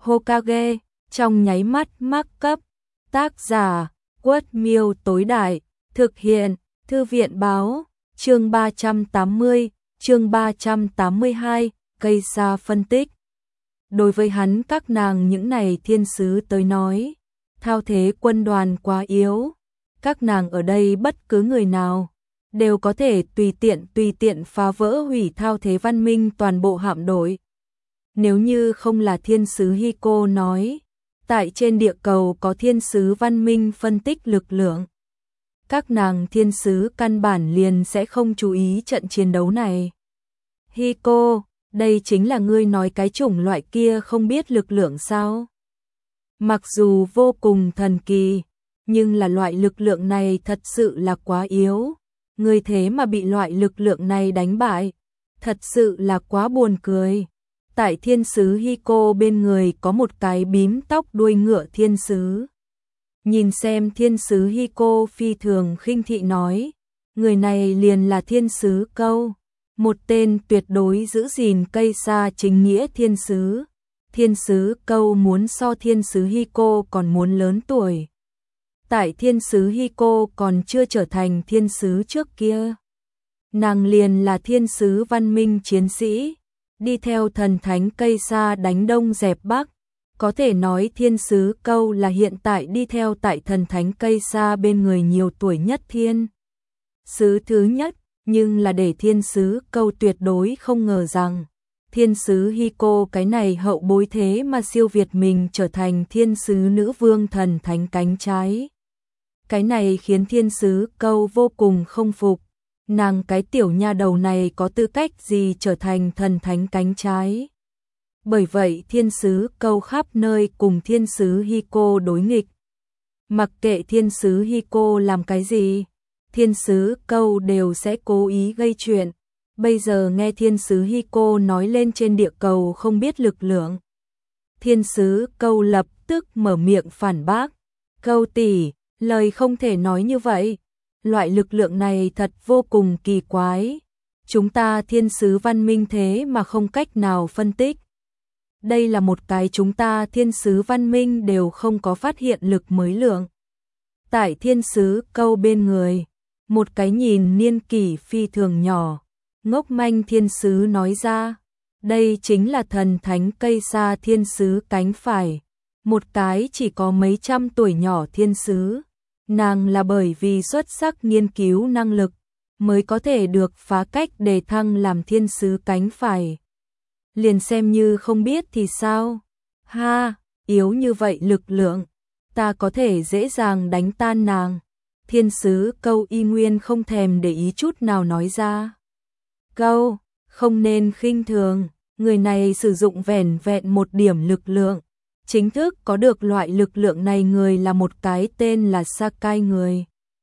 Hokage, trong nháy mắt mắc cấp. Tác giả, Quất Miêu tối đại, thực hiện, Thư viện báo, chương 380, chương 382, cây sa phân tích. Đối với hắn các nàng những này thiên sứ tới nói, thao thế quân đoàn quá yếu, các nàng ở đây bất cứ người nào đều có thể tùy tiện phá vỡ hủy thao thế văn minh toàn bộ hạm đội. Nếu như không là thiên sứ Hiko nói, tại trên địa cầu có thiên sứ văn minh phân tích lực lượng, các nàng thiên sứ căn bản liền sẽ không chú ý trận chiến đấu này. Hiko, đây chính là ngươi nói cái chủng loại kia không biết lực lượng sao? Mặc dù vô cùng thần kỳ, nhưng là loại lực lượng này thật sự là quá yếu. Ngươi thế mà bị loại lực lượng này đánh bại, thật sự là quá buồn cười. Tại thiên sứ Hiko bên người có một cái bím tóc đuôi ngựa thiên sứ. Nhìn xem thiên sứ Hiko phi thường khinh thị nói, người này liền là thiên sứ Câu, một tên tuyệt đối giữ gìn cây sa chính nghĩa thiên sứ. Thiên sứ Câu muốn so thiên sứ Hiko còn muốn lớn tuổi. Tại thiên sứ Hiko còn chưa trở thành thiên sứ trước kia, nàng liền là thiên sứ văn minh chiến sĩ, đi theo thần thánh cây sa đánh đông dẹp bắc. Có thể nói thiên sứ Câu là hiện tại đi theo tại thần thánh cây sa bên người nhiều tuổi nhất thiên sứ thứ nhất, nhưng là để thiên sứ Câu tuyệt đối không ngờ rằng thiên sứ Hiko cái này hậu bối thế mà siêu việt mình trở thành thiên sứ nữ vương thần thánh cánh trái. Cái này khiến thiên sứ Câu vô cùng không phục, nàng cái tiểu nha đầu này có tư cách gì trở thành thần thánh cánh trái. Bởi vậy thiên sứ Câu khắp nơi cùng thiên sứ Hiko đối nghịch. Mặc kệ thiên sứ Hiko làm cái gì, thiên sứ Câu đều sẽ cố ý gây chuyện. Bây giờ nghe thiên sứ Hiko nói lên trên địa cầu không biết lực lượng, thiên sứ Câu lập tức mở miệng phản bác. Câu tỷ, lời không thể nói như vậy. Loại lực lượng này thật vô cùng kỳ quái. Chúng ta thiên sứ văn minh thế mà không cách nào phân tích. Đây là một cái chúng ta thiên sứ văn minh đều không có phát hiện lực mới lượng. Tại thiên sứ Câu bên người, một cái nhìn niên kỷ phi thường nhỏ, ngốc manh thiên sứ nói ra, đây chính là thần thánh cây sa thiên sứ cánh phải, một cái chỉ có mấy trăm tuổi nhỏ thiên sứ. Nàng là bởi vì xuất sắc nghiên cứu năng lực mới có thể được phá cách đề thăng làm thiên sứ cánh phải. Liền xem như không biết thì sao? Ha, yếu như vậy lực lượng, ta có thể dễ dàng đánh tan nàng. Thiên sứ Câu y nguyên không thèm để ý chút nào nói ra. Câu, không nên khinh thường, người này sử dụng vẻn vẹn một điểm lực lượng. Chính thức có được loại lực lượng này người là một cái tên là Sakai người.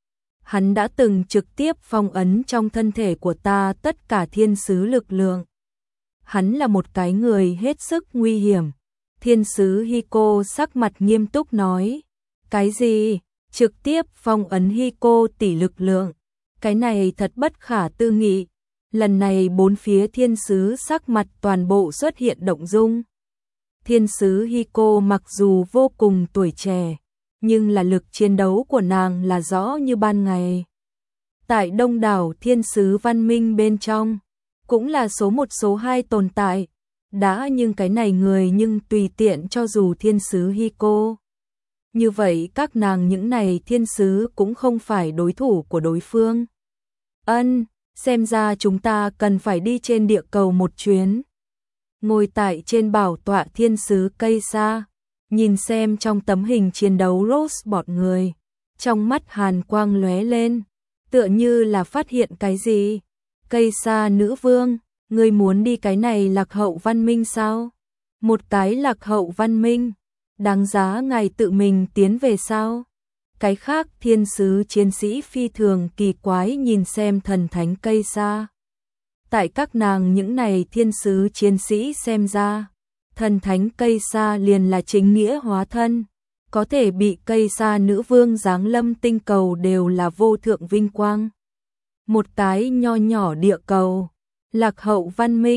Hắn đã từng trực tiếp phong ấn trong thân thể của ta tất cả thiên sứ lực lượng. Hắn là một cái người hết sức nguy hiểm. Thiên sứ Hiko sắc mặt nghiêm túc nói. Cái gì? Trực tiếp phong ấn Hiko tỷ lực lượng. Cái này thật bất khả tư nghị. Lần này bốn phía thiên sứ sắc mặt toàn bộ xuất hiện động dung. Thiên sứ Hiko mặc dù vô cùng tuổi trẻ, nhưng là lực chiến đấu của nàng là rõ như ban ngày. Tại đông đảo thiên sứ văn minh bên trong, cũng là số một số hai tồn tại. Đã nhưng cái này người nhưng tùy tiện cho dù thiên sứ Hiko. Như vậy các nàng những này thiên sứ cũng không phải đối thủ của đối phương. Xem ra chúng ta cần phải đi trên địa cầu một chuyến. Ngồi tại trên bảo tọa thiên sứ cây sa, nhìn xem trong tấm hình chiến đấu Rose bọn người, trong mắt hàn quang lóe lên, tựa như là phát hiện cái gì. Cây sa nữ vương, ngươi muốn đi cái này lạc hậu văn minh sao? Một cái lạc hậu văn minh, đáng giá ngài tự mình tiến về sao? Cái khác thiên sứ chiến sĩ phi thường kỳ quái nhìn xem thần thánh cây sa. Tại các nàng những này thiên sứ chiến sĩ xem ra, thần thánh cây sa liền là chính nghĩa hóa thân, có thể bị cây sa nữ vương giáng lâm tinh cầu đều là vô thượng vinh quang. Một cái nho nhỏ địa cầu, lạc hậu văn minh,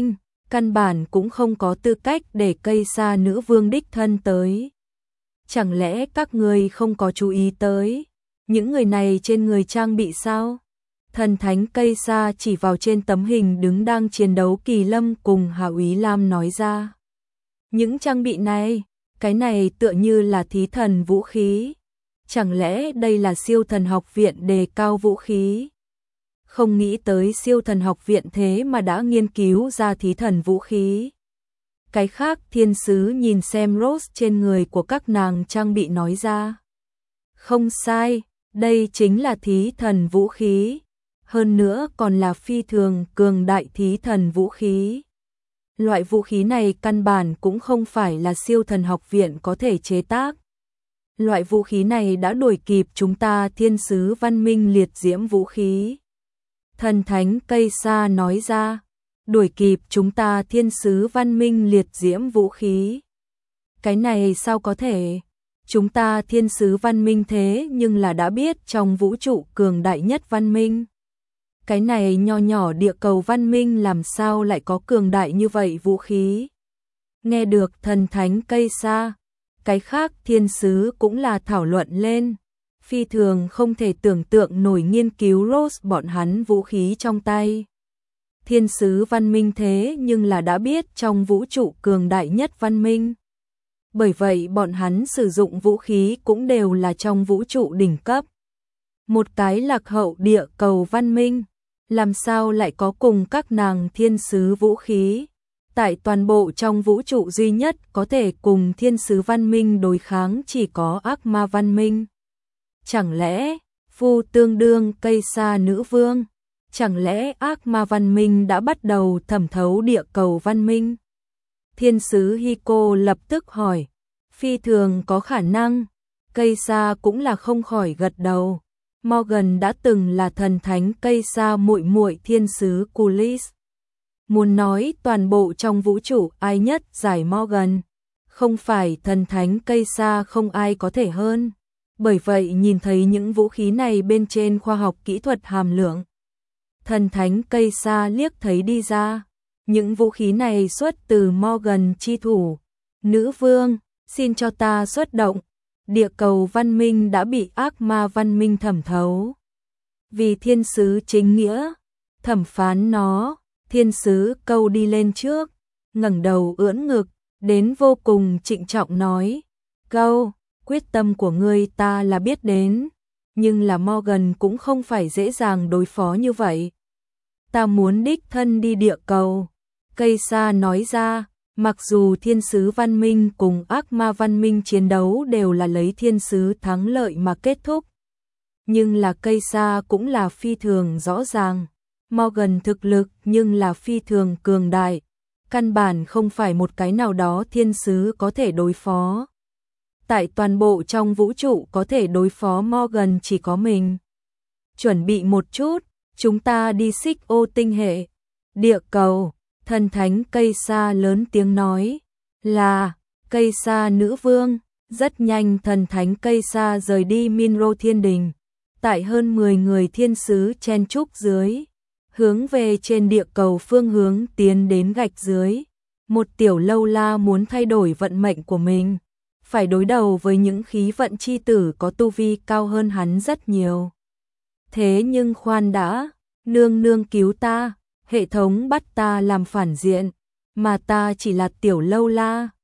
căn bản cũng không có tư cách để cây sa nữ vương đích thân tới. Chẳng lẽ các người không có chú ý tới những người này trên người trang bị sao? Thần thánh cây sa chỉ vào trên tấm hình đứng đang chiến đấu Kỳ Lâm cùng Hạ Úy Lam nói ra. Những trang bị này, cái này tựa như là thí thần vũ khí. Chẳng lẽ đây là siêu thần học viện đề cao vũ khí? Không nghĩ tới siêu thần học viện thế mà đã nghiên cứu ra thí thần vũ khí. Cái khác thiên sứ nhìn xem Rose trên người của các nàng trang bị nói ra. Không sai, đây chính là thí thần vũ khí. Hơn nữa còn là phi thường cường đại thí thần vũ khí. Loại vũ khí này căn bản cũng không phải là siêu thần học viện có thể chế tác. Loại vũ khí này đã đuổi kịp chúng ta thiên sứ văn minh liệt diễm vũ khí. Thần thánh cây sa nói ra, đuổi kịp chúng ta thiên sứ văn minh liệt diễm vũ khí. Cái này sao có thể? Chúng ta thiên sứ văn minh thế nhưng là đã biết trong vũ trụ cường đại nhất văn minh. Cái này nho nhỏ địa cầu văn minh làm sao lại có cường đại như vậy vũ khí? Nghe được thần thánh cây sa, cái khác thiên sứ cũng là thảo luận lên. Phi thường không thể tưởng tượng nổi nghiên cứu Rose bọn hắn vũ khí trong tay. Thiên sứ văn minh thế nhưng là đã biết trong vũ trụ cường đại nhất văn minh. Bởi vậy bọn hắn sử dụng vũ khí cũng đều là trong vũ trụ đỉnh cấp. Một cái lạc hậu địa cầu văn minh, làm sao lại có cùng các nàng thiên sứ vũ khí? Tại toàn bộ trong vũ trụ duy nhất có thể cùng thiên sứ văn minh đối kháng chỉ có ác ma văn minh. Chẳng lẽ, phu tương đương cây sa nữ vương? Chẳng lẽ ác ma văn minh đã bắt đầu thẩm thấu địa cầu văn minh? Thiên sứ Hiko lập tức hỏi. Phi thường có khả năng. Cây sa cũng là không khỏi gật đầu. Morgan đã từng là thần thánh cây sa muội muội thiên sứ Kulis. Muốn nói toàn bộ trong vũ trụ ai nhất giải Morgan, không phải thần thánh cây sa không ai có thể hơn. Bởi vậy nhìn thấy những vũ khí này bên trên khoa học kỹ thuật hàm lượng. Thần thánh cây sa liếc thấy đi ra. Những vũ khí này xuất từ Morgan chi thủ. Nữ vương, xin cho ta xuất động. Địa cầu văn minh đã bị ác ma văn minh thẩm thấu. Vì thiên sứ chính nghĩa, thẩm phán nó, thiên sứ câu đi lên trước, ngẩng đầu ưỡn ngực, đến vô cùng trịnh trọng nói. Câu, quyết tâm của ngươi ta là biết đến, nhưng là Morgan cũng không phải dễ dàng đối phó như vậy. Ta muốn đích thân đi địa cầu. Cây sa nói ra, mặc dù thiên sứ văn minh cùng ác ma văn minh chiến đấu đều là lấy thiên sứ thắng lợi mà kết thúc. Nhưng là cây sa cũng là phi thường rõ ràng. Morgan thực lực nhưng là phi thường cường đại. Căn bản không phải một cái nào đó thiên sứ có thể đối phó. Tại toàn bộ trong vũ trụ có thể đối phó Morgan chỉ có mình. Chuẩn bị một chút, chúng ta đi xích ô tinh hệ. Địa cầu, thần thánh cây sa lớn tiếng nói. Là, cây sa nữ vương. Rất nhanh thần thánh cây sa rời đi Minro Thiên Đình. Tại hơn 10 người thiên sứ chen chúc dưới. Hướng về trên địa cầu phương hướng tiến đến gạch dưới. Một tiểu lâu la muốn thay đổi vận mệnh của mình. Phải đối đầu với những khí vận chi tử có tu vi cao hơn hắn rất nhiều. Thế nhưng khoan đã, nương nương cứu ta, hệ thống bắt ta làm phản diện, mà ta chỉ là tiểu lâu la.